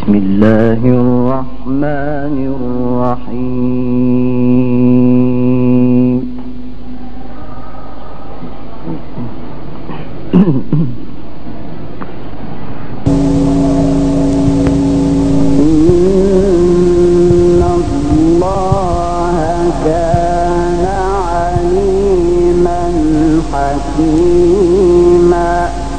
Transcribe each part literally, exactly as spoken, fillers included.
بسم الله الرحمن الرحيم. إن الله كان عليما حكيما.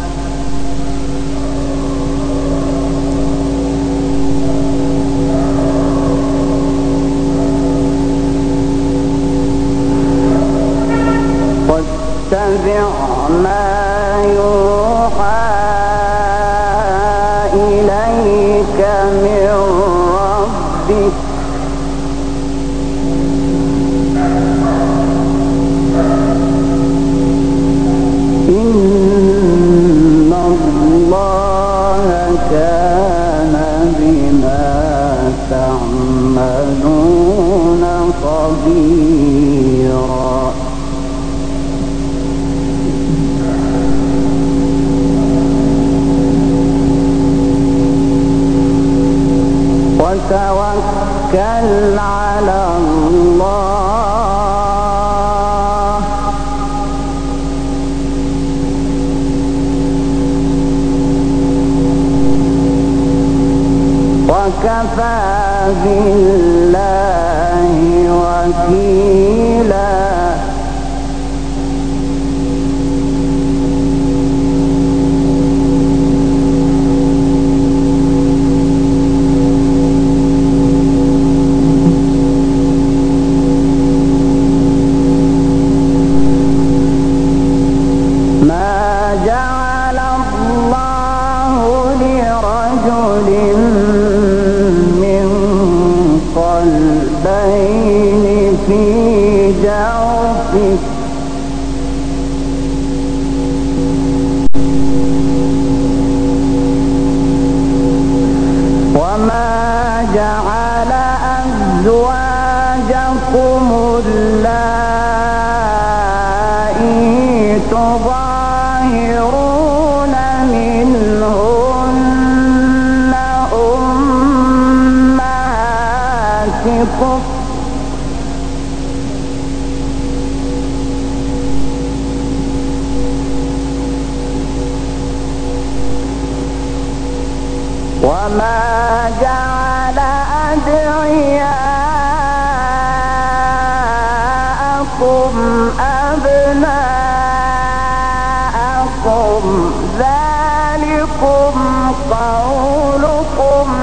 واتبع ما يوحى إليك من ربك إن الله كان بما تعملون خبيرا. وتوكل على الله وكفى بالله وكيلا. قلبين في جوفه وما جعل أزواجكم اللائي تظاهرون منهن أمهاتكم وما جعل أدعياءكم أبناءكم ذلكم قولكم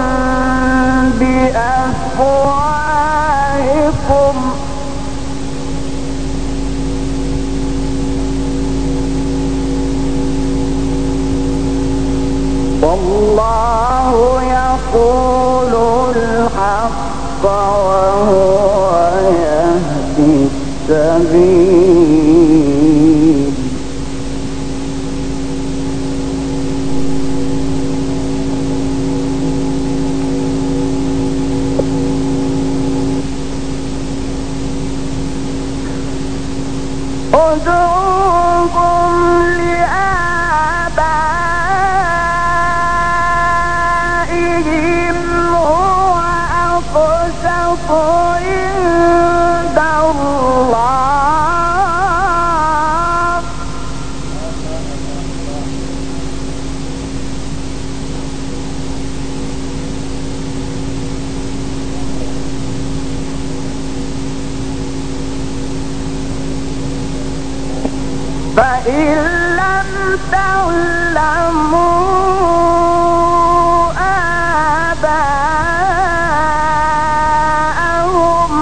بأفواهكم والله يقول الحق وهو يهدي السبيل. ادعوهم لآبائهم هو أقسط عند الله فإن لم تعلموا آباءهم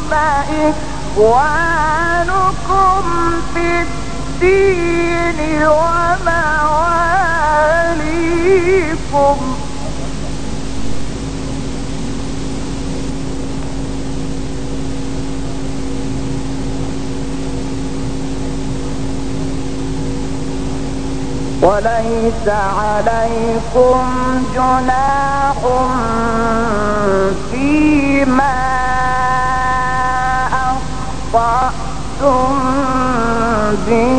فإخوانكم في الدين ومواليكم وليس عليكم جناح فيما أخطأتم به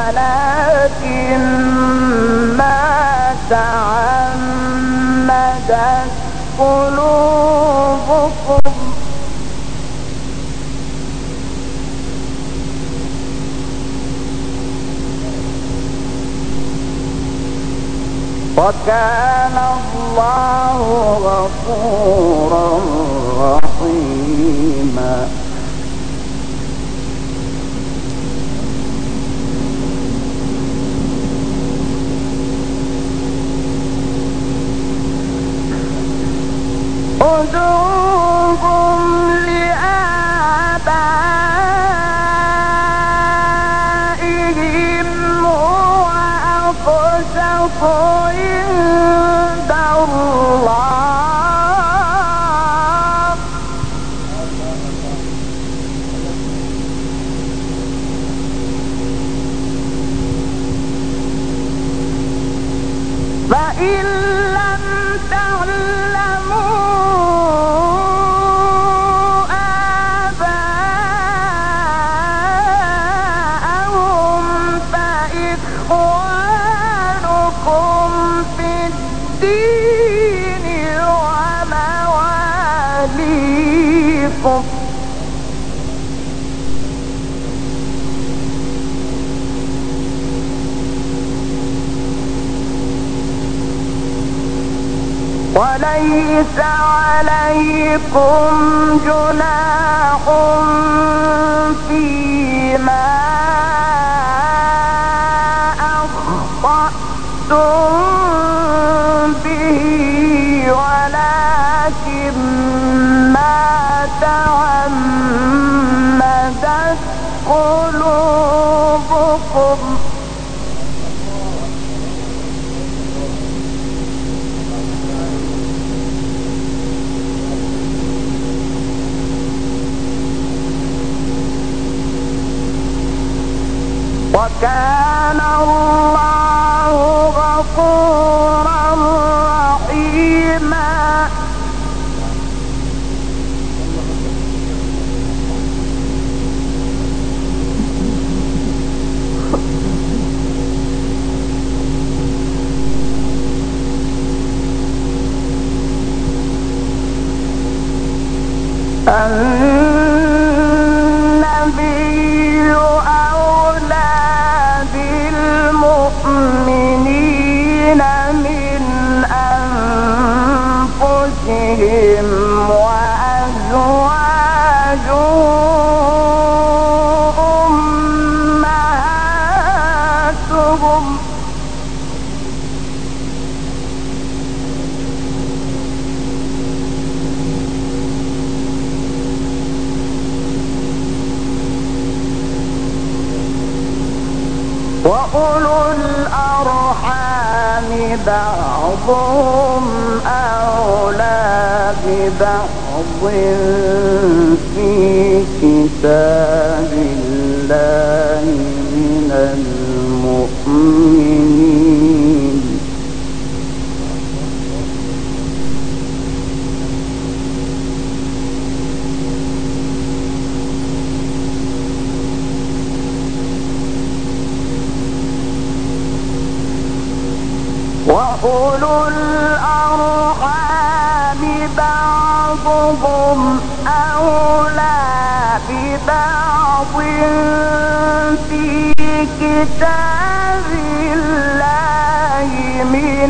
ولكن ما تعمدت قلوبكم وكان الله غفورا رحيما. ادعوهم لآبائهم هو أقسط عند الله فإن لم تعلموا وليس عليكم جناح فيما أخطأتم به ولكن ما تعمدت قلوبكم وكان الله غفورا رحيما. النبي أولى بالمؤمنين من أنفسهم وأزواجه أمهاتهم وأولو الأرحام بعضهم أولى ببعض في كتاب الله من المؤمنين وأولو الأرحام بعضهم أولى ببعض في كتاب الله من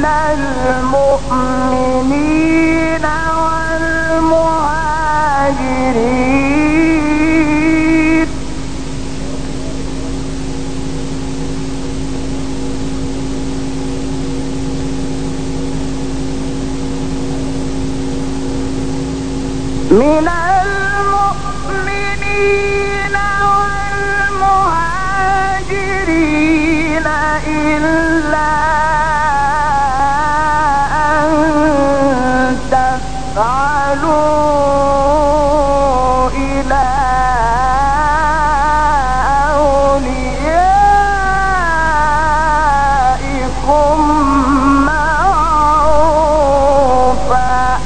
المؤمنين والمهاجرين من المؤمنين والمهاجرين إلا أن تفعلوا إلى أوليائكم معروفا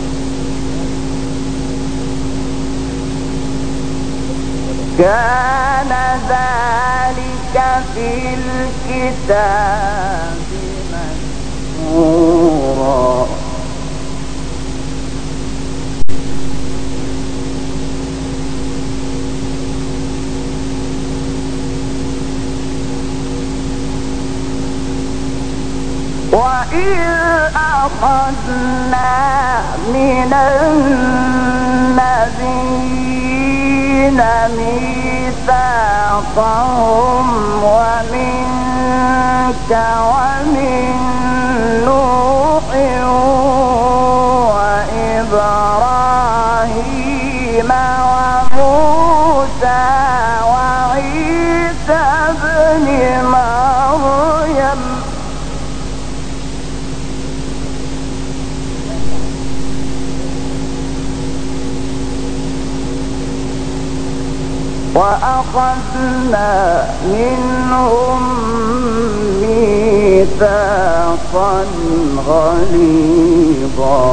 كان كان ذلك في الكتاب مسطورا وإذ أخذنا من النبيين ميثاقهم ومنك ومن نوح وإبراهيم وموسى وعيسى ابن مريم وأخذنا منهم ميثاقا غليظا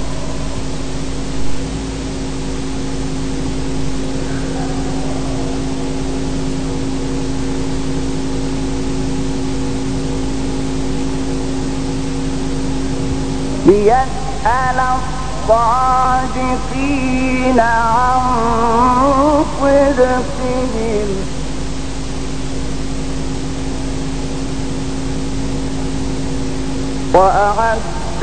ليسأل الصادقين عن صدقهم وأعد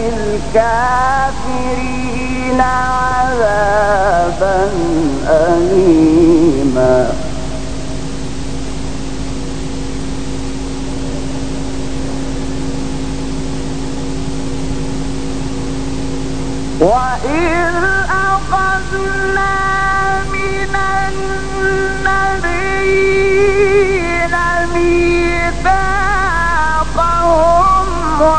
للكافرين عذابا أليما وإذ أخذنا من النبيين ميثاقهم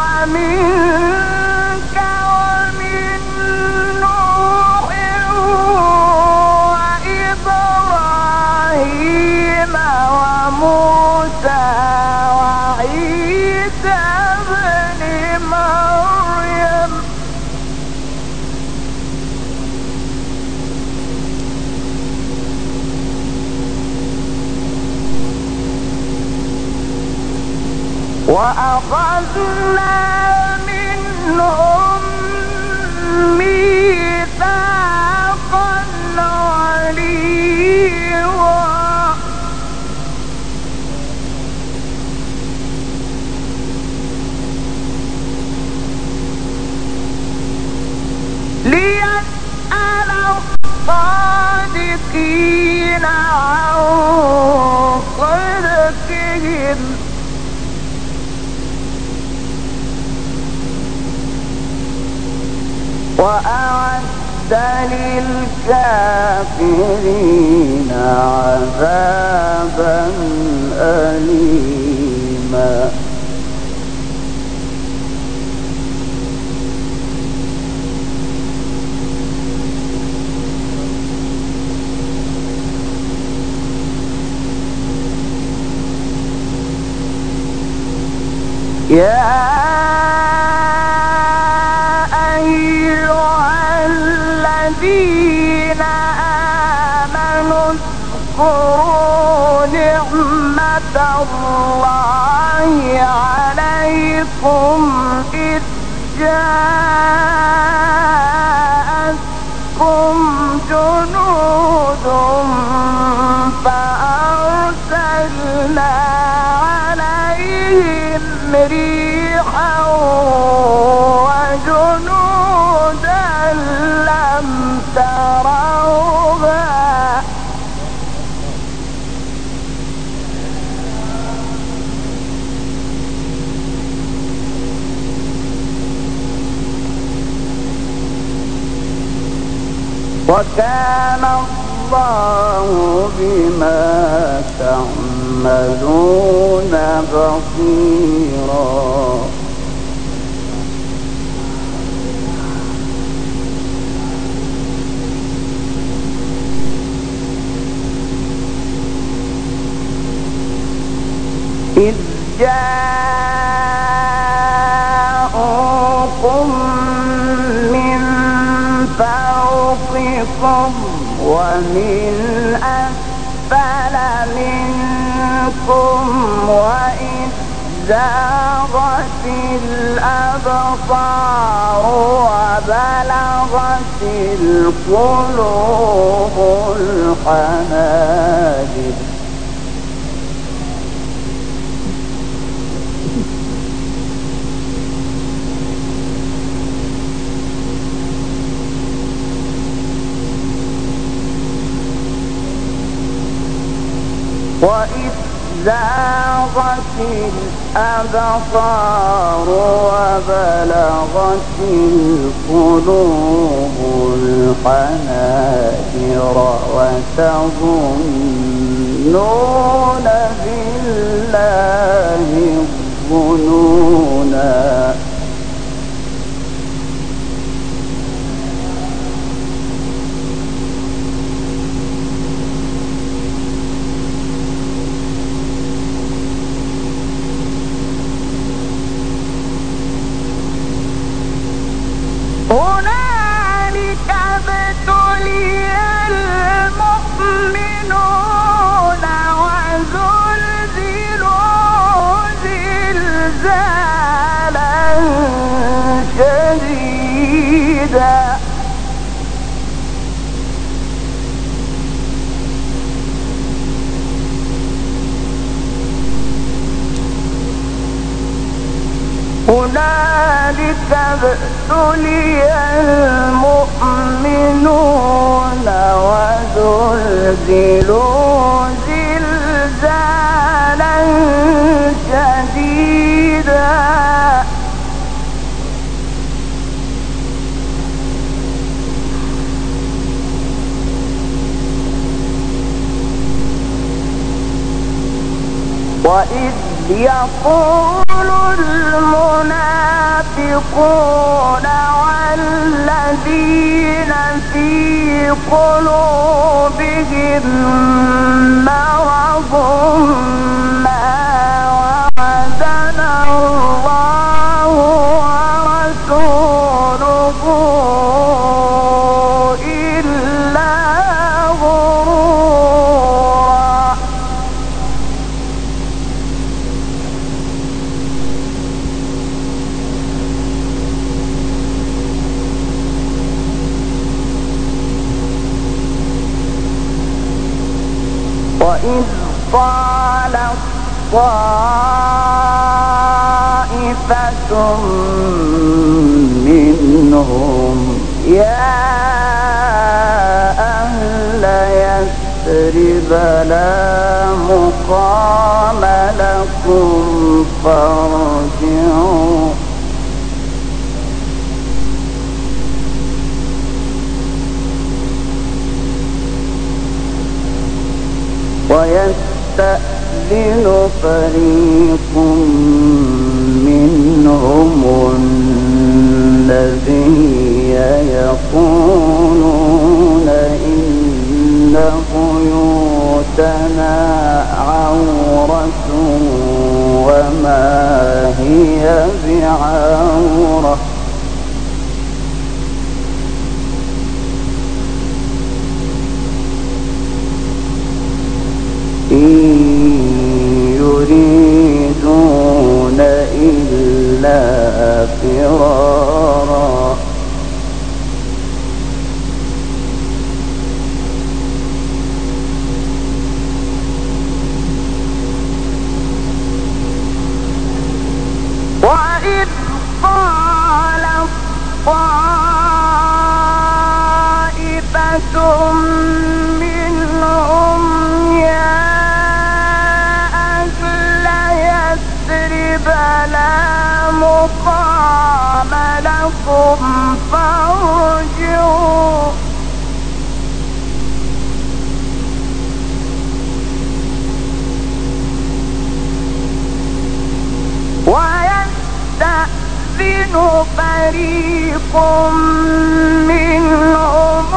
ومنك ومن نوح وإبراهيم وموسى وعيسى ابن مريم وأخذنا منهم ميثاقا غليظا ليسأل الصادقين عن صدقهم وأعد للكافرين عذابا أليما يا الذين آمنوا اذكروا نعمة الله عليكم إذ جاءتكم جنود فأرسلنا عليهم ريحا وجنودا لم تروها وكان الله بما تعملون بصيرا إذ جاءوكم من فوقكم ومن أسفل أسفل منكم وإذ زاغت الأبصار وبلغت القلوب الحناجر وإذ زاغت الأبصار وبلغت القلوب الحناجر وتظنون بالله الظنونا هنالك ابتلي المؤمنون وزلزلوا زلزالا شديدا هنالك ابتلي المؤمنون وزلزلوا زلزالا شديدا وإذ يقول المنافقون والذين في قلوبهم مرض ما وعدنا الله ورسوله إلا غرورا وإذ قالت طائفة منهم يا أهل يثرب لا مقام لكم فارجعوا ويستأذن فريق منهم النبي يقولون إن بيوتنا عورة وما هي بعورة إن يريدون إلا فرارا وإذ قال طائفة منهم يا فلا مقام لكم فارجعوا ويستأذن فريق منهم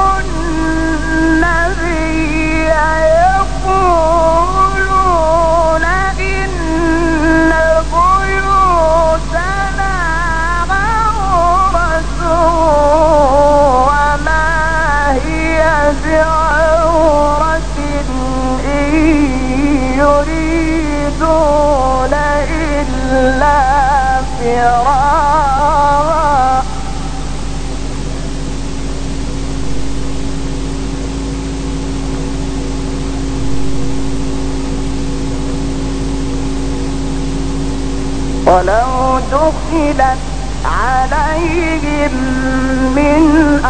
النبي يقولون إن بيوتنا عورة وما هي بعورة إن يريدون إلا فرارا ولو دخلت عليهم من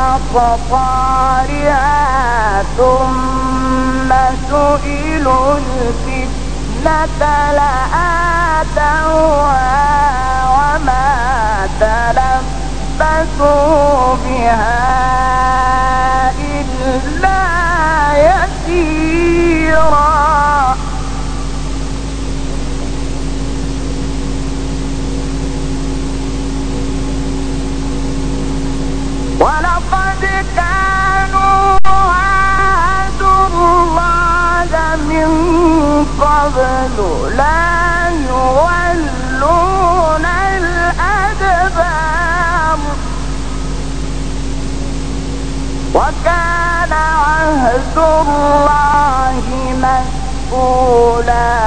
أقطارها ثم سئلوا الفتنة لآتوها وما تلبثوا بها إلا يسيرا ولقد كانوا عاهدوا الله من قبل لا يولون الأدبار وكان عهد الله مسؤولا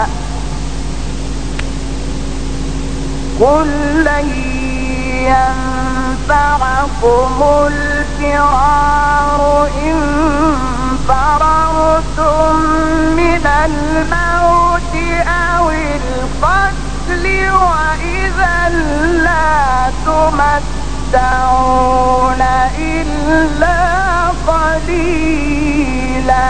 قل لن ينفعكم الفرار إن فررتم من الموت أو القتل وإذا لا تمتعون إلا قليلا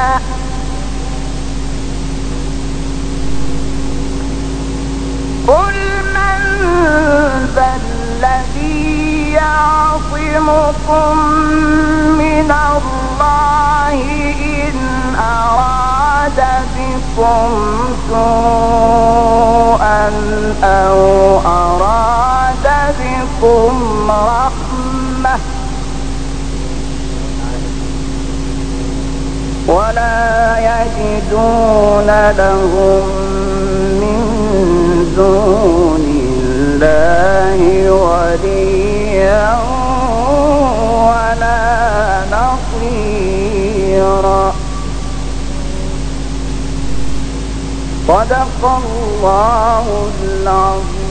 قل من ذا الذي يعصمكم من الله إن أراد بكم سوءا أو أراد بكم رحمة ولا يجدون لهم من دون الله وليا ولا نصيرا صدق الله العظيم.